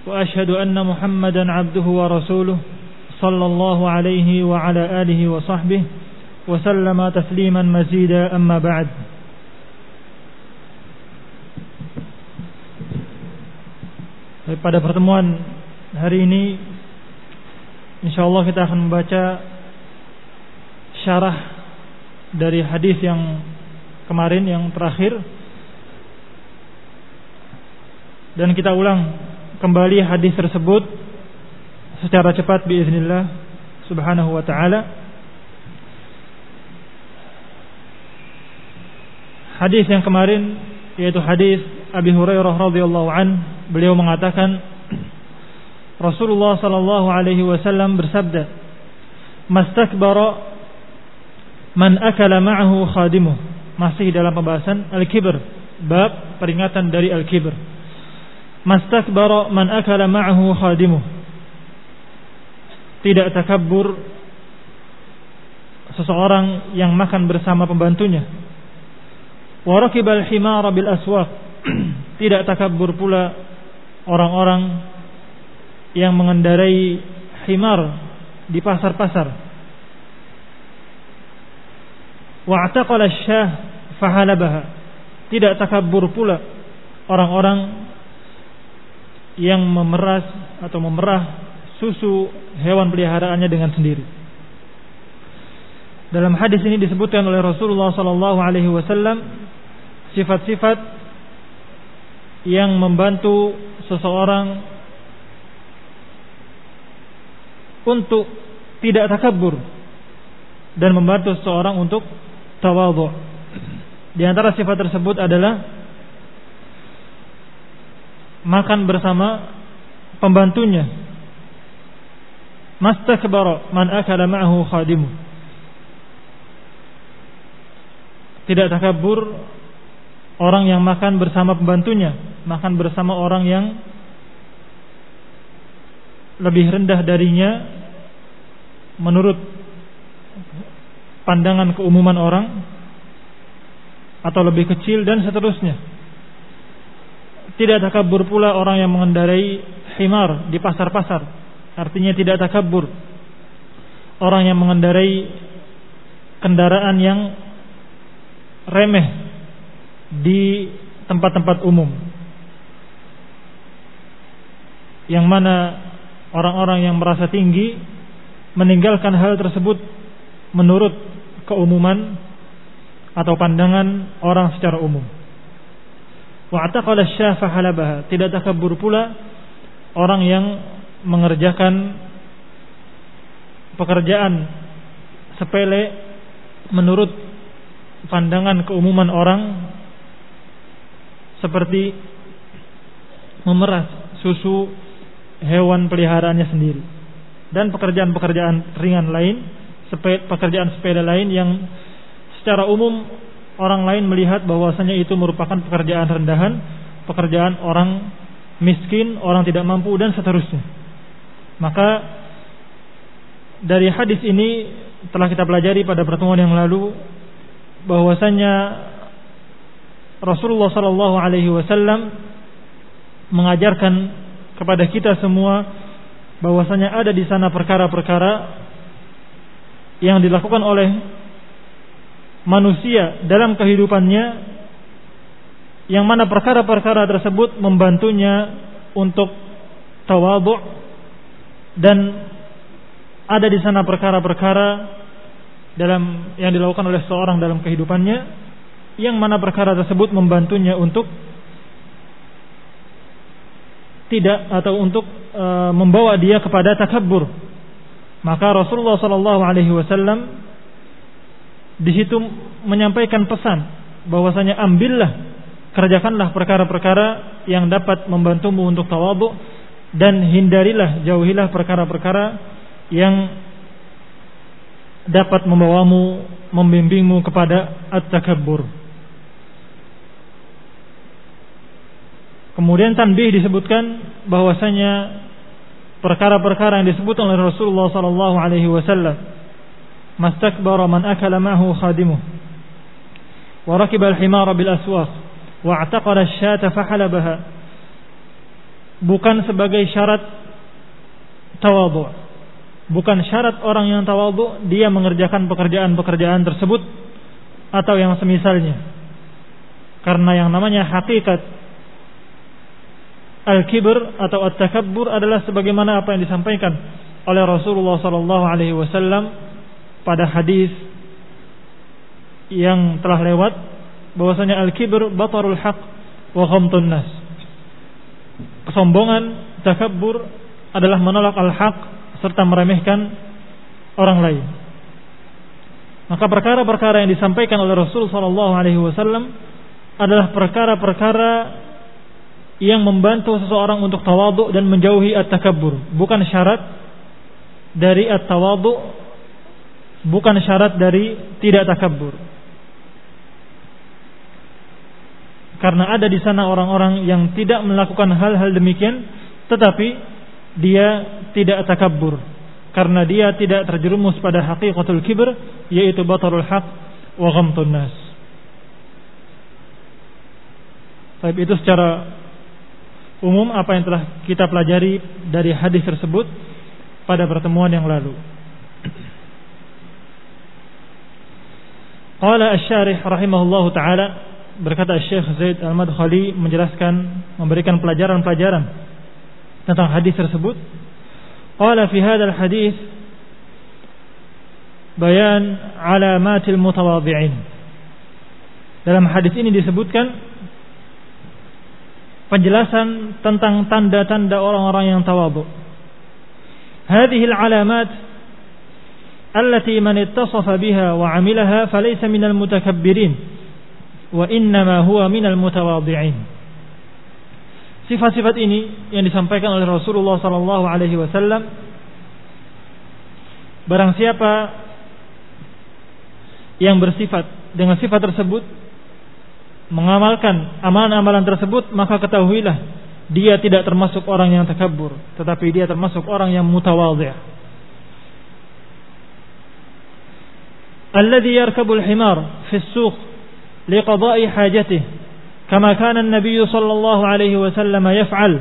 وأشهد أن محمدا عبده ورسوله صلى الله عليه وعلى آله وصحبه وسلم تسليما مزيدا أما بعد. Pada pertemuan hari ini insyaallah kita akan membaca syarah dari hadis yang kemarin, yang terakhir, dan kita ulang kembali hadis tersebut secara cepat biiznillah subhanahu wa ta'ala. Hadis yang kemarin yaitu hadis Abi Hurairah radhiyallahu an, beliau mengatakan Rasulullah sallallahu alaihi wasallam bersabda, "Mastakbara man akala ma'ahu khadimuh." Masih dalam pembahasan al-kibr, bab peringatan dari al-kibr. Mastakbara man akala ma'ahu khadimuh. Tidak takabbur seseorang yang makan bersama pembantunya. Wa rakibal himara bil aswaq. Tidak takabbur pula orang-orang yang mengendarai himar di pasar-pasar. Wa'taqala asy-syah fahalabaha. Tidak takabbur pula orang-orang yang memeras atau memerah susu hewan peliharaannya dengan sendiri. Dalam hadis ini disebutkan oleh Rasulullah sallallahu alaihi wasallam sifat-sifat yang membantu seseorang untuk tidak takabbur dan membantu seseorang untuk tawadhu. Di antara sifat tersebut adalah makan bersama pembantunya. Mastakbara man akala ma'ahu khadimu. Tidak takabbur orang yang makan bersama pembantunya, makan bersama orang yang lebih rendah darinya menurut pandangan keumuman orang, atau lebih kecil dan seterusnya. Tidak takabbur pula orang yang mengendarai himar di pasar-pasar. Artinya tidak takabbur orang yang mengendarai kendaraan yang remeh di tempat-tempat umum, yang mana orang-orang yang merasa tinggi meninggalkan hal tersebut menurut keumuman atau pandangan orang secara umum. Wa'taqala asy-syah fahalabaha. Tidak takabbur pula orang yang mengerjakan pekerjaan sepele menurut pandangan keumuman orang, seperti memeras susu hewan peliharaannya sendiri, dan pekerjaan-pekerjaan ringan lain, pekerjaan sepele lain yang secara umum orang lain melihat bahwasanya itu merupakan pekerjaan rendahan, pekerjaan orang miskin, orang tidak mampu, dan seterusnya. Maka dari hadis ini telah kita pelajari pada pertemuan yang lalu bahwasanya Rasulullah sallallahu alaihi wasallam mengajarkan kepada kita semua bahwasanya ada di sana perkara-perkara yang dilakukan oleh manusia dalam kehidupannya, yang mana perkara-perkara tersebut membantunya untuk tawadhu, dan ada di sana perkara-perkara dalam yang dilakukan oleh seorang dalam kehidupannya, yang mana perkara tersebut membantunya untuk tidak atau untuk membawa dia kepada takabbur. Maka Rasulullah sallallahu alaihi wasallam di situ menyampaikan pesan bahwasanya ambillah, kerjakanlah perkara-perkara yang dapat membantumu untuk tawadhu, dan hindarilah, jauhilah perkara-perkara yang dapat membawamu, membimbingmu kepada at-takabbur. Kemudian tanbih disebutkan bahwasanya perkara-perkara yang disebut oleh Rasulullah sallallahu alaihi wasallam, mastakbara man akala ma'hu khadimuh wa rakiba al-himara bil aswaq wa a'taqala asy-syata fahalabaha, bukan sebagai syarat tawadhu. Bukan syarat orang yang tawadhu dia mengerjakan pekerjaan-pekerjaan tersebut atau yang semisalnya. Karena yang namanya hakikat al-kibr atau at-takabbur adalah sebagaimana apa yang disampaikan oleh Rasulullah sallallahu alaihi wasallam pada hadis yang telah lewat, bahwasanya al-kibr batarul haq wa ghamtun nas. Kesombongan, takabbur adalah menolak al-haq serta meremehkan orang lain. Maka perkara-perkara yang disampaikan oleh Rasul sallallahu alaihi wasallam adalah perkara-perkara yang membantu seseorang untuk tawadhu dan menjauhi at-takabbur, bukan syarat dari at-tawadhu, bukan syarat dari tidak takabbur. Karena ada di sana orang-orang yang tidak melakukan hal-hal demikian, tetapi dia tidak takabbur, karena dia tidak terjerumus pada haqiqatul kibr, yaitu batarul haq wa ghamtun nas. Tapi itu secara umum apa yang telah kita pelajari dari hadis tersebut pada pertemuan yang lalu. Qala asy-syarih rahimahullahu taala, berkata Syekh Zaid Al-Madkhali menjelaskan, memberikan pelajaran-pelajaran tentang hadis tersebut. Qala fi hadzal hadis bayan alamatil mutawadhi'in. Dalam hadis ini disebutkan penjelasan tentang tanda-tanda orang-orang yang tawadhu. Hadhihi al-alamat allati man ittasafa biha wa 'amilaha falaysa minal mutakabbirin wa innama huwa minal mutawadhi'in. Sifat-sifat ini yang disampaikan oleh Rasulullah sallallahu alaihi wasallam, barang siapa yang bersifat dengan sifat tersebut, mengamalkan amalan-amalan tersebut, maka ketahuilah dia tidak termasuk orang yang takabbur, tetapi dia termasuk orang yang mutawadhi'. Alladhi yarkabul himar fi as-suq liqada'i hajatihi kama kana an-nabiy sallallahu alaihi wasallam yaf'al.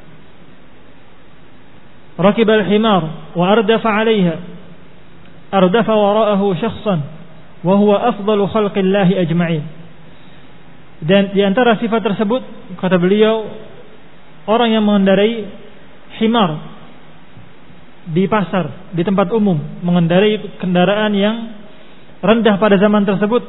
Rakiba al-himar wa ardafa 'alayha, ardafa wara'ahu shakhsan wa huwa afdalu khalqillahi ajma'in. Dan di antara sifat tersebut, kata beliau, orang yang mengendarai himar di pasar, di tempat umum, mengendarai kendaraan yang rendah pada zaman tersebut,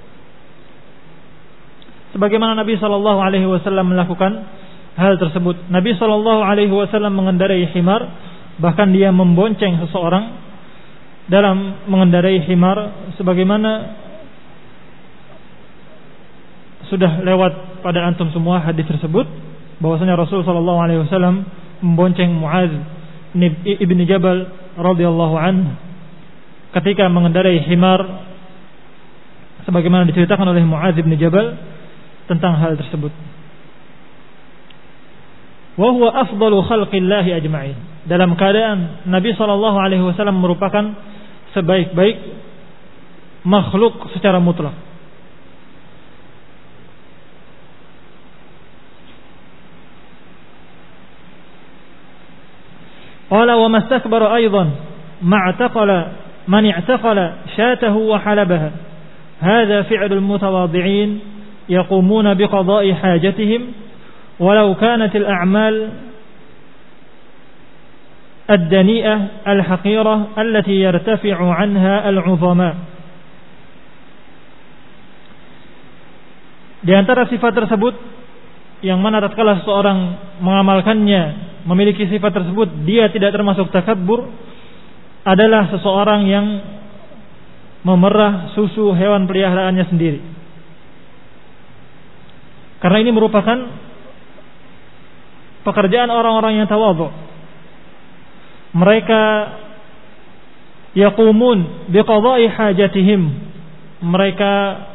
sebagaimana Nabi sallallahu alaihi wasallam melakukan hal tersebut. Nabi sallallahu alaihi wasallam mengendarai himar, bahkan dia membonceng seseorang dalam mengendarai himar, sebagaimana sudah lewat pada antum semua hadis tersebut, bahwasanya Rasul sallallahu alaihi wasallam membonceng Muaz ibn Jabal radhiyallahu anhu ketika mengendarai himar, sebagaimana diceritakan oleh Muaz ibn Jabal tentang hal tersebut. Wa huwa afdalu khalqillahi ajma'in. Dalam keadaan Nabi sallallahu alaihi wasallam merupakan sebaik-baik makhluk secara mutlak. Qala wa mastakbara aidan ma'taqala man i'taqala shatahu wa halabaha. Hadha fi'lul mutawadhi'in yaqumuna biqada'i hajatihim walau kanat al-a'mal ad-dani'ah al-haqirah allati yartafi'u 'anha al-'uzama. Di antara sifat tersebut yang mana tatkala seseorang mengamalkannya, memiliki sifat tersebut, dia tidak termasuk takabbur, adalah seseorang yang memerah susu hewan peliharaannya sendiri. Karena ini merupakan pekerjaan orang-orang yang tawadhu. Mereka yaqumun biqada'i hajatihim. Mereka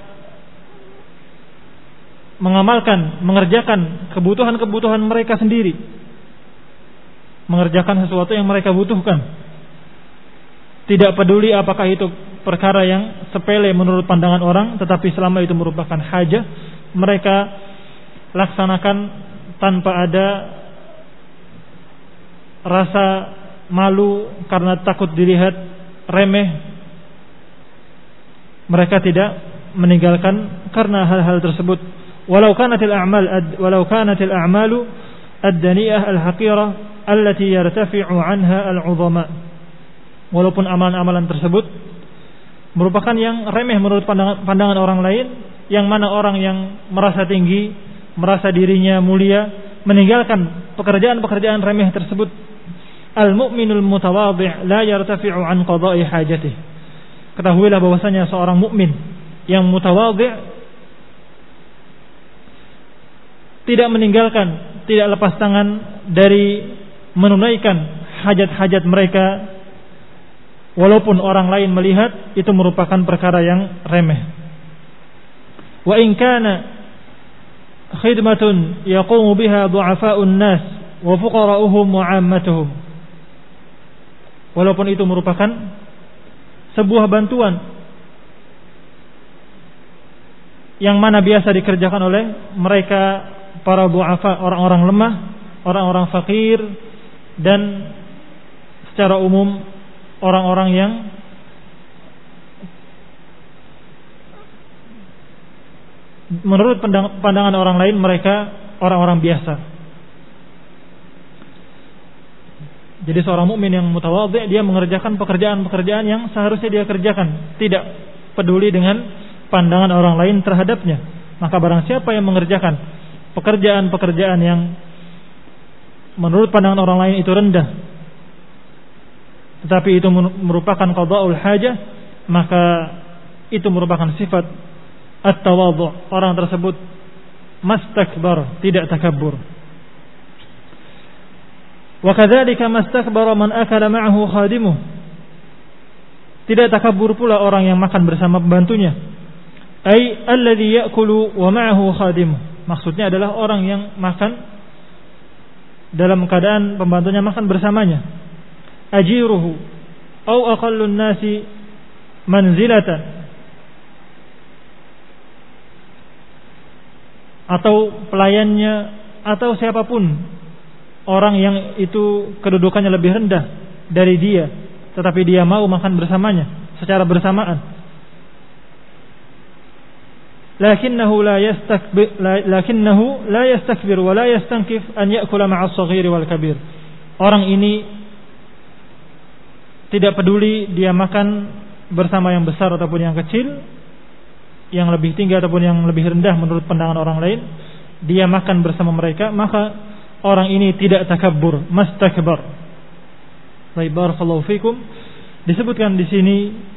mengamalkan, mengerjakan kebutuhan-kebutuhan mereka sendiri, mengerjakan sesuatu yang mereka butuhkan, tidak peduli apakah itu perkara yang sepele menurut pandangan orang, tetapi selama itu merupakan hajah, mereka laksanakan tanpa ada rasa malu karena takut dilihat remeh, mereka tidak meninggalkan karena hal-hal tersebut. Walau kanatil a'malu ad-daniyah al-haqirah allati yartafi'u 'anha al-'udhama. Walaupun amalan-amalan tersebut merupakan yang remeh menurut pandangan orang lain, yang mana orang yang merasa tinggi, merasa dirinya mulia, meninggalkan pekerjaan-pekerjaan remeh tersebut. Al-mu'minul mutawadhi' la yartafi'u 'an qada'i hajatihi. Ketahuilah bahwasanya seorang mukmin yang mutawadhi' tidak meninggalkan, tidak lepas tangan dari menunaikan hajat-hajat mereka, walaupun orang lain melihat itu merupakan perkara yang remeh. Wa in kana khidmatun yaqumu biha du'afa'un nas wa fuqara'uhum wa 'ammatuhum. Walaupun itu merupakan sebuah bantuan yang mana biasa dikerjakan oleh mereka para du'afa, orang-orang lemah, orang-orang fakir, dan secara umum orang-orang yang menurut pandangan orang lain mereka orang-orang biasa. Jadi seorang mukmin yang mutawadhi' dia mengerjakan pekerjaan-pekerjaan yang seharusnya dia kerjakan, tidak peduli dengan pandangan orang lain terhadapnya. Maka barang siapa yang mengerjakan pekerjaan-pekerjaan yang menurut pandangan orang lain itu rendah, tetapi itu merupakan qada'ul hajah, maka itu merupakan sifat at-tawadhu'. Orang tersebut mastakbar, tidak takabbur. Wa kadzalika mastakbara man akala ma'ahu khadimuh. Tidak takabbur pula orang yang makan bersama pembantunya. Ai alladhi ya'kulu wa ma'ahu khadimuh. Maksudnya adalah orang yang makan dalam keadaan pembantunya makan bersamanya. Ajiruhu au aqallun nasi manzilatan, atau pelayannya, atau siapapun orang yang itu kedudukannya lebih rendah dari dia, tetapi dia mau makan bersamanya secara bersamaan. Lakinnahu la yastakbir wa la yastankif an ya'kula ma'a as-saghir wal kabir. Orang ini tidak peduli dia makan bersama yang besar ataupun yang kecil, yang lebih tinggi ataupun yang lebih rendah menurut pandangan orang lain, dia makan bersama mereka, maka orang ini tidak takabbur, mastakbar. Baik, barakallahu fikum. Disebutkan di sini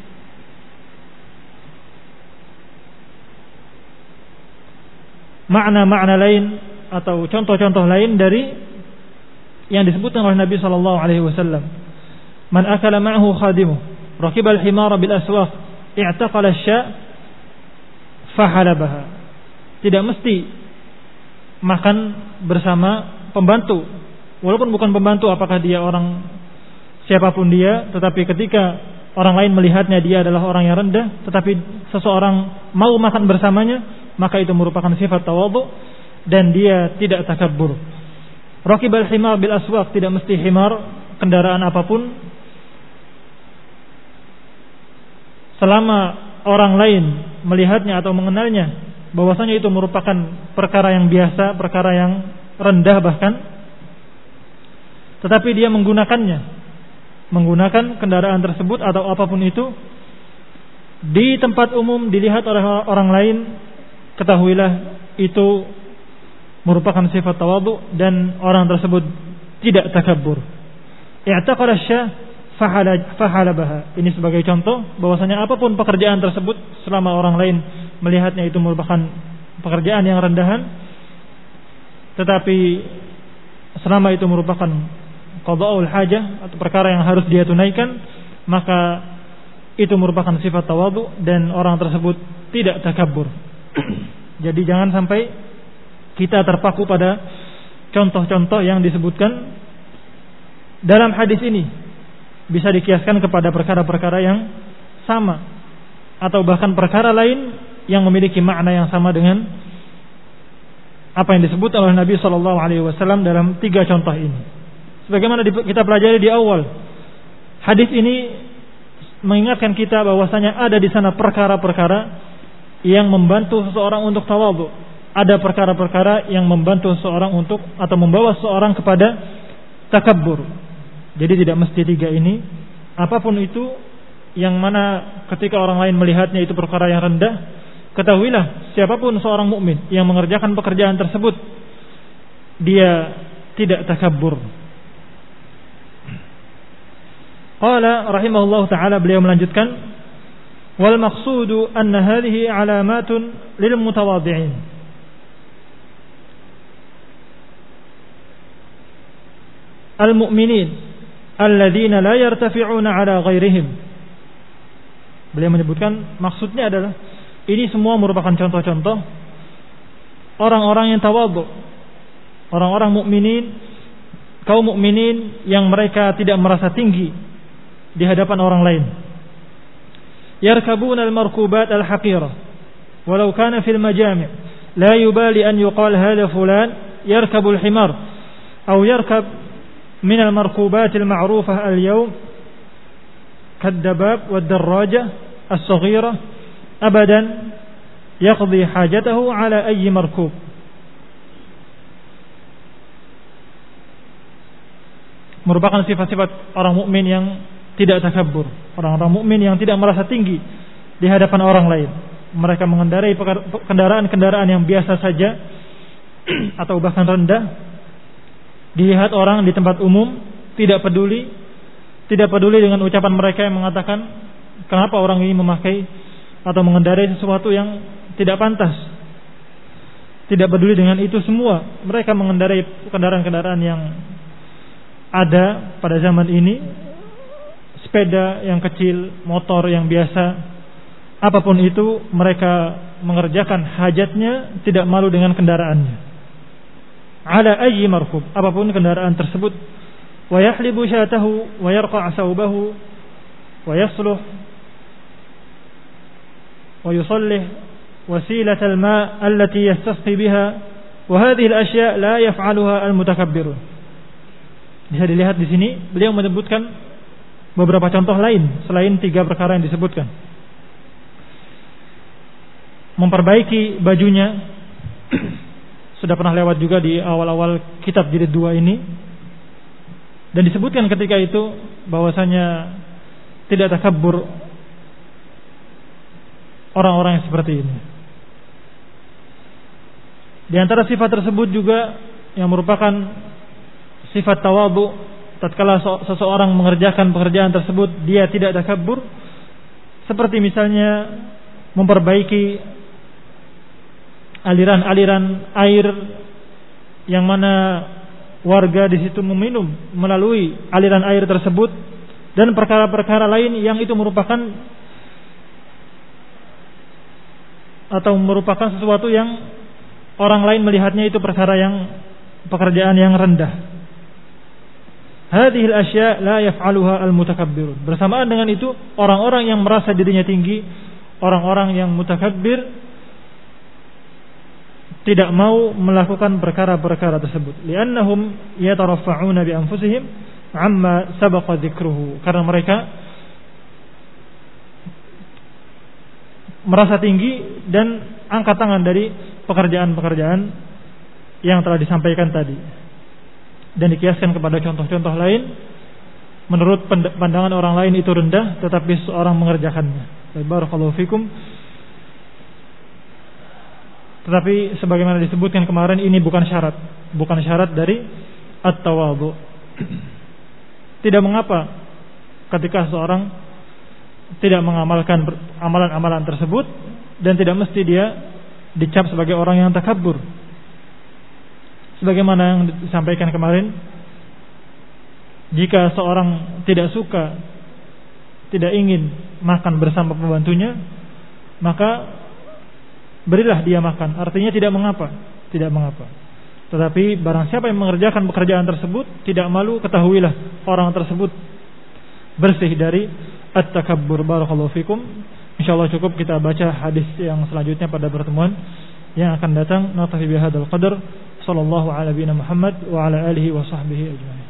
makna-makna lain atau contoh-contoh lain dari yang disebutkan oleh Nabi sallallahu alaihi wasallam. Man akala ma'ahu khadimuh, rakiba al-himara bil aswaq, i'taqala asy-sya' fahalabaha. Tidak mesti makan bersama pembantu, walaupun bukan pembantu, apakah dia orang siapapun dia, tetapi ketika orang lain melihatnya dia adalah orang yang rendah, tetapi seseorang mau makan bersamanya, maka itu merupakan sifat tawadhu dan dia tidak takabbur. Raqibal himar bil aswaq, tidak mesti himar kendaraan apapun, selama orang lain melihatnya atau mengenalnya bahwasanya itu merupakan perkara yang biasa, perkara yang rendah bahkan, tetapi dia menggunakan kendaraan tersebut atau apapun itu di tempat umum dilihat oleh orang lain, ketahuilah itu merupakan sifat tawadhu dan orang tersebut tidak takabbur. I'taqala asy-sya' fahalabaha. Ini sebagai contoh bahwasanya apapun pekerjaan tersebut selama orang lain melihatnya itu merupakan pekerjaan yang rendahan, tetapi selama itu merupakan qada'ul hajah atau perkara yang harus dia tunaikan, maka itu merupakan sifat tawadhu dan orang tersebut tidak takabbur. Jadi jangan sampai kita terpaku pada contoh-contoh yang disebutkan dalam hadis ini, bisa dikiaskan kepada perkara-perkara yang sama atau bahkan perkara lain yang memiliki makna yang sama dengan apa yang disebut oleh Nabi sallallahu alaihi wasallam dalam 3 contoh ini. Sebagaimana kita pelajari di awal, hadis ini mengingatkan kita bahwasanya ada di sana perkara-perkara yang membantu seseorang untuk tawadhu. Ada perkara-perkara yang membantu seseorang untuk atau membawa seseorang kepada takabbur. Jadi tidak mesti 3 ini. Apapun itu yang mana ketika orang lain melihatnya itu perkara yang rendah, ketahuilah siapapun seorang mukmin yang mengerjakan pekerjaan tersebut, dia tidak takabbur. Qala rahimahullah ta'ala, beliau melanjutkan, wal maqsudu anna hadhihi alamatun lil mutawadhi'in. Al mu'minin alladzina la yartafi'una ala ghairihim. Beliau menyebutkan maksudnya adalah ini semua merupakan contoh-contoh orang-orang yang tawadhu, orang-orang mukminin, kaum mukminin yang mereka tidak merasa tinggi di hadapan orang lain. Yarkabuna al-markubat al-haqirah walau kana fil majami' la yubali an yuqal hadha fulan yarkabu al-himar aw yarkab min al-markubat al-ma'rufah al-yawm kad-dabab wad-darrajah as-saghirah abadan yaqdi hajatahu ala ayyi markub. Merupakan sifat-sifat orang mukmin yang tidak takabbur, orang-orang mukmin yang tidak merasa tinggi di hadapan orang lain. Mereka mengendarai kendaraan-kendaraan yang biasa saja atau bahkan rendah, dilihat orang di tempat umum, tidak peduli dengan ucapan mereka yang mengatakan kenapa orang ini memakai atau mengendarai sesuatu yang tidak pantas. Tidak peduli dengan itu semua. Mereka mengendarai kendaraan-kendaraan yang ada pada zaman ini, sepeda yang kecil, motor yang biasa, apapun itu mereka mengerjakan hajatnya tidak malu dengan kendaraannya. Ala ayyi markub, apapun kendaraan tersebut. Wa yahlibu syatahu wa yarqa' saubahu wa yasluh wa yusallih wasilat al-ma' allati yastasqi biha wa hadhihi al-ashya' la yaf'aluha al-mutakabbirun. Bisa dilihat di sini beliau menyebutkan beberapa contoh lain selain 3 perkara yang disebutkan. Memperbaiki bajunya sudah pernah lewat juga di awal-awal kitab jilid 2 ini, dan disebutkan ketika itu bahwasanya tidak takabbur orang-orang yang seperti ini. Di antara sifat tersebut juga yang merupakan sifat tawadhu, tatkala seseorang mengerjakan pekerjaan tersebut dia tidak takabbur, seperti misalnya memperbaiki aliran-aliran air yang mana warga di situ meminum melalui aliran air tersebut, dan perkara-perkara lain yang itu merupakan sesuatu yang orang lain melihatnya itu pekerjaan yang rendah. Hadhil asya' la yaf'aluha al-mutakabbirun. Bersamaan dengan itu, orang-orang yang merasa dirinya tinggi, orang-orang yang mutakabbir, tidak mau melakukan perkara-perkara tersebut. Li'annahum yataraffa'una bi anfusihim 'amma sabaqa dzikruhu. Karena mereka merasa tinggi dan angkat tangan dari pekerjaan-pekerjaan yang telah disampaikan tadi, dan dikiaskan kepada contoh-contoh lain. Menurut pandangan orang lain itu rendah, tetapi seorang mengerjakannya. Barakallahu fikum. Tetapi sebagaimana disebutkan kemarin, ini bukan syarat dari at-tawadhu. Tidak mengapa ketika seorang tidak mengamalkan amalan-amalan tersebut, dan tidak mesti dia dicap sebagai orang yang takabbur. Sebagaimana yang disampaikan kemarin, jika seorang tidak suka, tidak ingin makan bersama pembantunya, maka berilah dia makan. Artinya tidak mengapa. Tetapi barang siapa yang mengerjakan pekerjaan tersebut tidak malu, ketahuilah orang tersebut bersih dari at-takabbur. Barakallahu fikum. Insyaallah cukup kita baca hadis yang selanjutnya pada pertemuan yang akan datang. Naktafi bihadzal qadar. Sallallahu ala nabiyina Muhammad wa ala alihi wa sahbihi ajma'in.